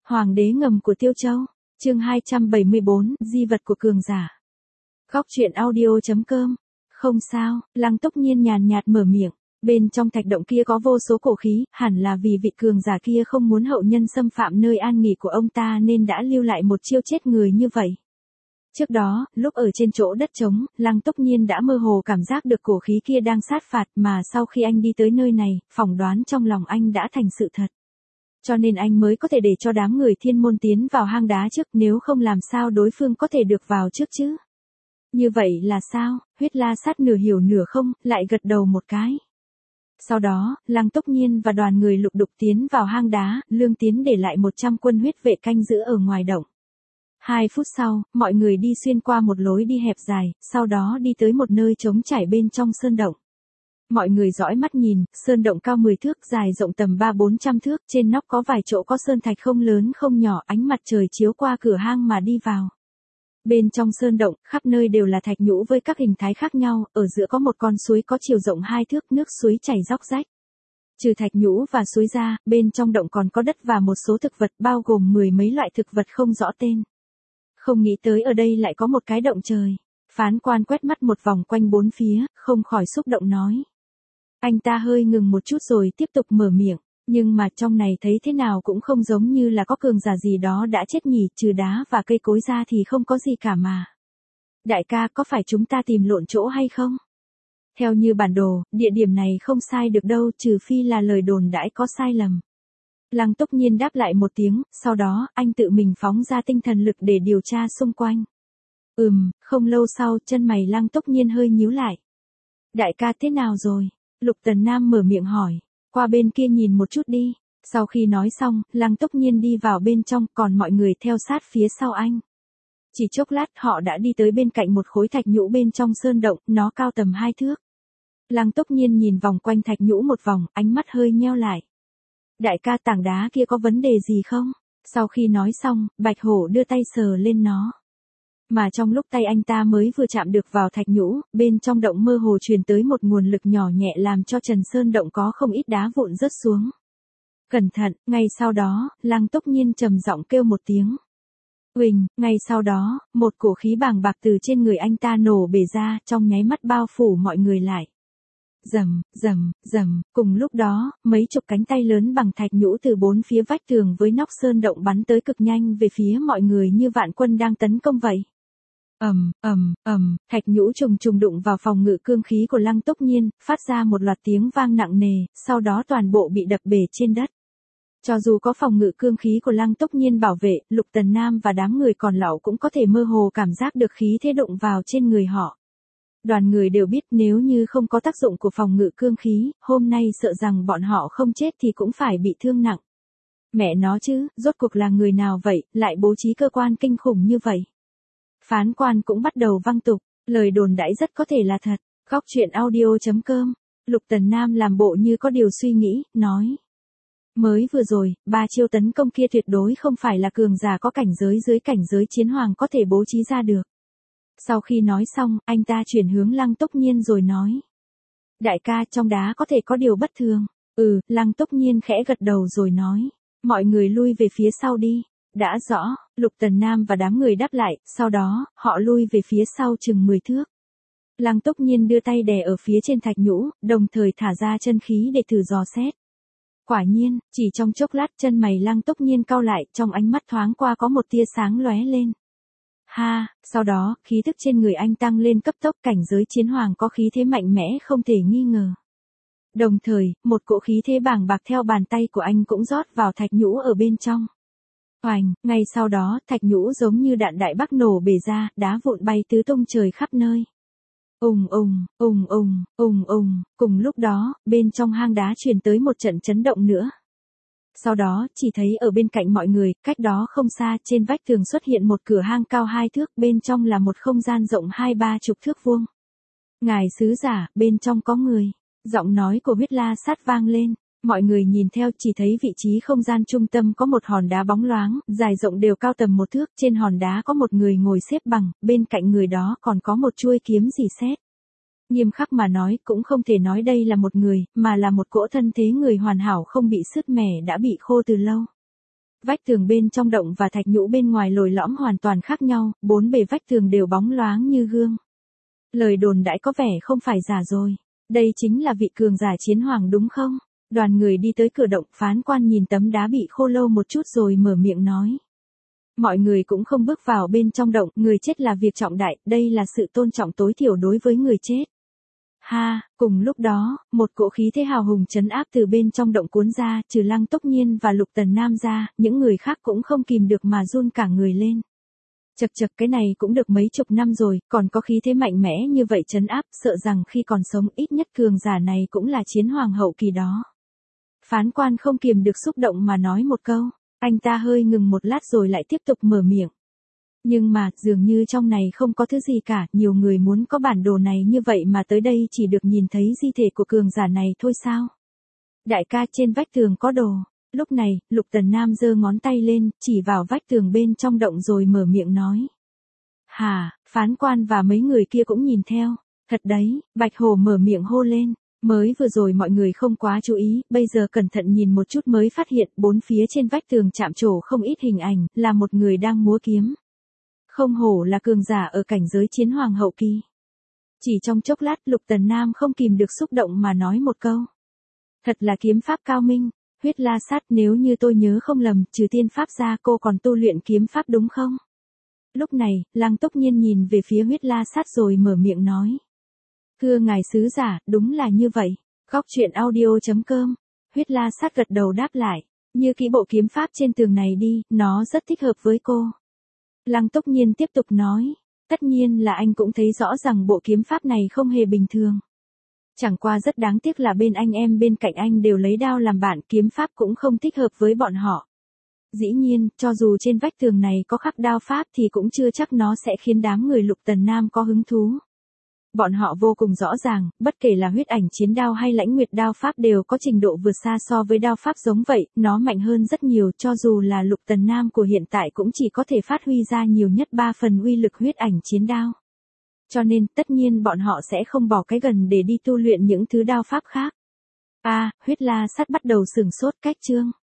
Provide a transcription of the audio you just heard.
Hoàng đế ngầm của Tiêu Châu, chương 274, di vật của cường giả. Góc truyện audio.com. Không sao, Lăng Túc Nhiên nhàn nhạt mở miệng, bên trong thạch động kia có vô số cổ khí, hẳn là vì vị cường giả kia không muốn hậu nhân xâm phạm nơi an nghỉ của ông ta nên đã lưu lại một chiêu chết người như vậy. Trước đó, lúc ở trên chỗ đất trống, Lăng Túc Nhiên đã mơ hồ cảm giác được cổ khí kia đang sát phạt mà sau khi anh đi tới nơi này, phỏng đoán trong lòng anh đã thành sự thật. Cho nên anh mới có thể để cho đám người thiên môn tiến vào hang đá trước, nếu không làm sao đối phương có thể được vào trước chứ. Như vậy là sao? Huyết La Sát nửa hiểu nửa không, lại gật đầu một cái. Sau đó, Lăng Túc Nhiên và đoàn người lục đục tiến vào hang đá, Lương Tiến để lại 100 quân huyết vệ canh giữ ở ngoài động. 2 phút sau, mọi người đi xuyên qua một lối đi hẹp dài, sau đó đi tới một nơi trống trải bên trong sơn động. Mọi người dõi mắt nhìn, sơn động cao 10 thước, dài rộng tầm 300-400 thước, trên nóc có vài chỗ có sơn thạch không lớn không nhỏ, ánh mặt trời chiếu qua cửa hang mà đi vào. Bên trong sơn động, khắp nơi đều là thạch nhũ với các hình thái khác nhau, ở giữa có một con suối có chiều rộng 2 thước, nước suối chảy róc rách. Trừ thạch nhũ và suối ra, bên trong động còn có đất và một số thực vật bao gồm 10 mấy loại thực vật không rõ tên. Không nghĩ tới ở đây lại có một cái động trời. Phán quan quét mắt một vòng quanh bốn phía, không khỏi xúc động nói. Anh ta hơi ngừng một chút rồi tiếp tục mở miệng, nhưng mà trong này thấy thế nào cũng không giống như là có cường giả gì đó đã chết nhỉ, trừ đá và cây cối ra thì không có gì cả mà. Đại ca, có phải chúng ta tìm lộn chỗ hay không? Theo như bản đồ, địa điểm này không sai được đâu, trừ phi là lời đồn đãi có sai lầm. Lăng Túc Nhiên đáp lại một tiếng, sau đó, anh tự mình phóng ra tinh thần lực để điều tra xung quanh. Không lâu sau, chân mày Lăng Túc Nhiên hơi nhíu lại. Đại ca thế nào rồi? Lục Tần Nam mở miệng hỏi, qua bên kia nhìn một chút đi. Sau khi nói xong, Lăng Túc Nhiên đi vào bên trong, còn mọi người theo sát phía sau anh. Chỉ chốc lát họ đã đi tới bên cạnh một khối thạch nhũ bên trong sơn động, nó cao tầm 2 thước. Lăng Túc Nhiên nhìn vòng quanh thạch nhũ một vòng, ánh mắt hơi nheo lại. Đại ca, tảng đá kia có vấn đề gì không? Sau khi nói xong, Bạch Hổ đưa tay sờ lên nó. Mà trong lúc tay anh ta mới vừa chạm được vào thạch nhũ, bên trong động mơ hồ truyền tới một nguồn lực nhỏ nhẹ làm cho Trần Sơn động có không ít đá vụn rớt xuống. Cẩn thận, ngay sau đó, Lăng Túc Nhiên trầm giọng kêu một tiếng. Uỳnh, ngay sau đó, một cổ khí bàng bạc từ trên người anh ta nổ bể ra, trong nháy mắt bao phủ mọi người lại. Rầm, rầm, rầm, cùng lúc đó, mấy chục cánh tay lớn bằng thạch nhũ từ bốn phía vách tường với nóc sơn động bắn tới cực nhanh về phía mọi người như vạn quân đang tấn công vậy. Thạch nhũ trùng trùng đụng vào phòng ngự cương khí của Lăng Túc Nhiên, phát ra một loạt tiếng vang nặng nề, sau đó toàn bộ bị đập bể trên đất. Cho dù có phòng ngự cương khí của Lăng Túc Nhiên bảo vệ, Lục Tần Nam và đám người còn lại cũng có thể mơ hồ cảm giác được khí thế đụng vào trên người họ. Đoàn người đều biết nếu như không có tác dụng của phòng ngự cương khí, hôm nay sợ rằng bọn họ không chết thì cũng phải bị thương nặng. Mẹ nó chứ, rốt cuộc là người nào vậy, lại bố trí cơ quan kinh khủng như vậy. Phán quan cũng bắt đầu văng tục, lời đồn đãi rất có thể là thật. Góc truyện audio.com. Lục Tần Nam làm bộ như có điều suy nghĩ, nói. Mới vừa rồi, 3 chiêu tấn công kia tuyệt đối không phải là cường giả có cảnh giới dưới cảnh giới chiến hoàng có thể bố trí ra được. Sau khi nói xong, anh ta chuyển hướng Lăng Túc Nhiên rồi nói. Đại ca, trong đá có thể có điều bất thường. Lăng Túc Nhiên khẽ gật đầu rồi nói. Mọi người lui về phía sau đi. Đã rõ, Lục Tần Nam và đám người đáp lại, sau đó, họ lui về phía sau chừng 10 thước. Lăng Túc Nhiên đưa tay đè ở phía trên thạch nhũ, đồng thời thả ra chân khí để thử dò xét. Quả nhiên, chỉ trong chốc lát chân mày Lăng Túc Nhiên cau lại, trong ánh mắt thoáng qua có một tia sáng lóe lên. Sau đó, khí thức trên người anh tăng lên cấp tốc, cảnh giới chiến hoàng có khí thế mạnh mẽ không thể nghi ngờ. Đồng thời, một cỗ khí thế bàng bạc theo bàn tay của anh cũng rót vào thạch nhũ ở bên trong. Oành, ngay sau đó, thạch nhũ giống như đạn đại bác nổ bể ra, đá vụn bay tứ tung trời khắp nơi. Cùng lúc đó, bên trong hang đá truyền tới một trận chấn động nữa. Sau đó, chỉ thấy ở bên cạnh mọi người, cách đó không xa, trên vách tường xuất hiện một cửa hang cao 2 thước, bên trong là một không gian rộng 20-30 thước vuông. Ngài sứ giả, bên trong có người. Giọng nói của Huyết La Sát vang lên. Mọi người nhìn theo, chỉ thấy vị trí không gian trung tâm có một hòn đá bóng loáng, dài rộng đều cao tầm 1 thước, trên hòn đá có một người ngồi xếp bằng, bên cạnh người đó còn có một chuôi kiếm rỉ sét. Nghiêm khắc mà nói, cũng không thể nói đây là một người, mà là một cỗ thân thế người hoàn hảo không bị sứt mẻ đã bị khô từ lâu. Vách tường bên trong động và thạch nhũ bên ngoài lồi lõm hoàn toàn khác nhau, bốn bề vách tường đều bóng loáng như gương. Lời đồn đãi có vẻ không phải giả rồi. Đây chính là vị cường giả chiến hoàng đúng không? Đoàn người đi tới cửa động, phán quan nhìn tấm đá bị khô lâu một chút rồi mở miệng nói. Mọi người cũng không bước vào bên trong động, người chết là việc trọng đại, đây là sự tôn trọng tối thiểu đối với người chết. Ha, cùng lúc đó, một cỗ khí thế hào hùng trấn áp từ bên trong động cuốn ra, trừ Lăng Tốc Nhiên và Lục Tần Nam ra, những người khác cũng không kìm được mà run cả người lên. Chật chật, cái này cũng được mấy chục năm rồi, còn có khí thế mạnh mẽ như vậy trấn áp, sợ rằng khi còn sống ít nhất cường giả này cũng là chiến hoàng hậu kỳ đó. Phán quan không kiềm được xúc động mà nói một câu, anh ta hơi ngừng một lát rồi lại tiếp tục mở miệng. Nhưng mà, dường như trong này không có thứ gì cả, nhiều người muốn có bản đồ này như vậy mà tới đây chỉ được nhìn thấy di thể của cường giả này thôi sao? Đại ca, trên vách tường có đồ. Lúc này, Lục Tần Nam giơ ngón tay lên, chỉ vào vách tường bên trong động rồi mở miệng nói. Hả, phán quan và mấy người kia cũng nhìn theo. Thật đấy, Bạch Hổ mở miệng hô lên. Mới vừa rồi mọi người không quá chú ý, bây giờ cẩn thận nhìn một chút mới phát hiện bốn phía trên vách tường chạm trổ không ít hình ảnh, là một người đang múa kiếm. Không hổ là cường giả ở cảnh giới chiến hoàng hậu kỳ. Chỉ trong chốc lát, Lục Tần Nam không kìm được xúc động mà nói một câu. Thật là kiếm pháp cao minh. Huyết La Sát, nếu như tôi nhớ không lầm, trừ tiên pháp ra cô còn tu luyện kiếm pháp đúng không? Lúc này, Lăng Tốc Nhiên nhìn về phía Huyết La Sát rồi mở miệng nói. Thưa ngài sứ giả, đúng là như vậy. Góc truyện audio.com. Huyết La Sát gật đầu đáp lại. Như kỹ bộ kiếm pháp trên tường này đi, nó rất thích hợp với cô. Lăng Tốc Nhiên tiếp tục nói. Tất nhiên là anh cũng thấy rõ rằng bộ kiếm pháp này không hề bình thường. Chẳng qua rất đáng tiếc là bên anh em bên cạnh anh đều lấy đao làm bạn, kiếm pháp cũng không thích hợp với bọn họ. Dĩ nhiên, cho dù trên vách tường này có khắc đao pháp thì cũng chưa chắc nó sẽ khiến đám người Lục Tần Nam có hứng thú. Bọn họ vô cùng rõ ràng, bất kể là huyết ảnh chiến đao hay lãnh nguyệt đao pháp đều có trình độ vượt xa so với đao pháp giống vậy, nó mạnh hơn rất nhiều, cho dù là Lục Tần Nam của hiện tại cũng chỉ có thể phát huy ra nhiều nhất 3 phần uy lực huyết ảnh chiến đao. Cho nên, tất nhiên bọn họ sẽ không bỏ cái gần để đi tu luyện những thứ đao pháp khác. Huyết La Sát bắt đầu sửng sốt, cách chương.